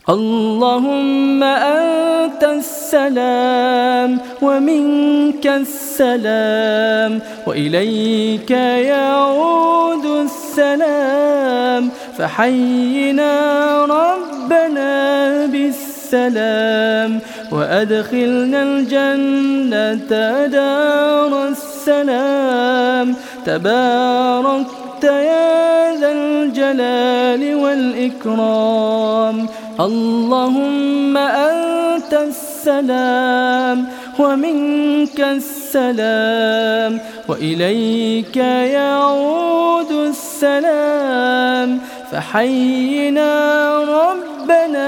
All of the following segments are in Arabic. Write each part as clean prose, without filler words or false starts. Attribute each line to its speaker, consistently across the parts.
Speaker 1: اللهم أنت السلام ومنك السلام وإليك يعود السلام، فحينا ربنا بالسلام وأدخلنا الجنة دار السلام. تباركت يا ذا الجلال والإكرام. اللهم أنت السلام ومنك السلام وإليك يعود السلام، فحينا ربنا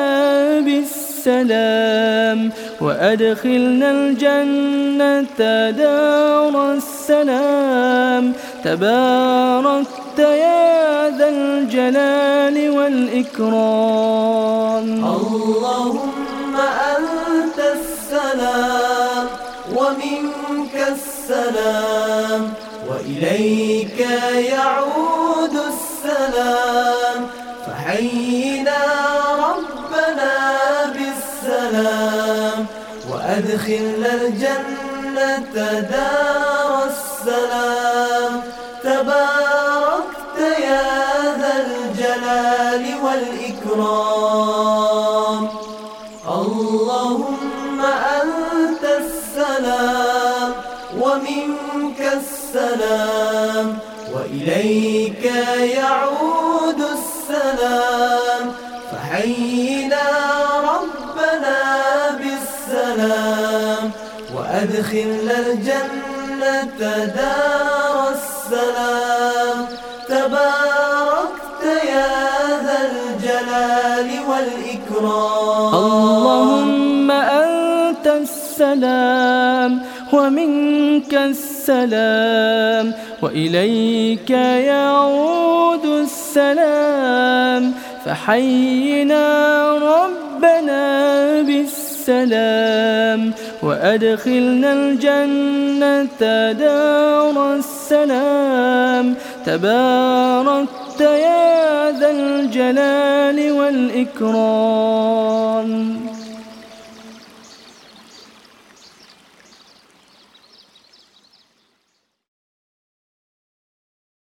Speaker 1: بالسلام وأدخلنا الجنة دار السلام. تباركت يا ذا الجلال والإكرام.
Speaker 2: اللهم أنت السلام ومنك السلام وإليك يعود السلام، فحينا ربنا بالسلام وأدخلنا الجنة دار السلام. تباركت يا ذا الجلال والإكرام. اللهم أنت السلام ومنك السلام وإليك يعود السلام، فحينا ربنا بالسلام وأدخلنا الجنة دار السلام. تباركت يا ذا الجلال والإكرام.
Speaker 1: اللهم أنت السلام ومنك السلام وإليك يعود السلام، فحينا ربنا بالسلام وأدخلنا الجنة دار السلام. تباركت يا ذا الجلال والإكرام.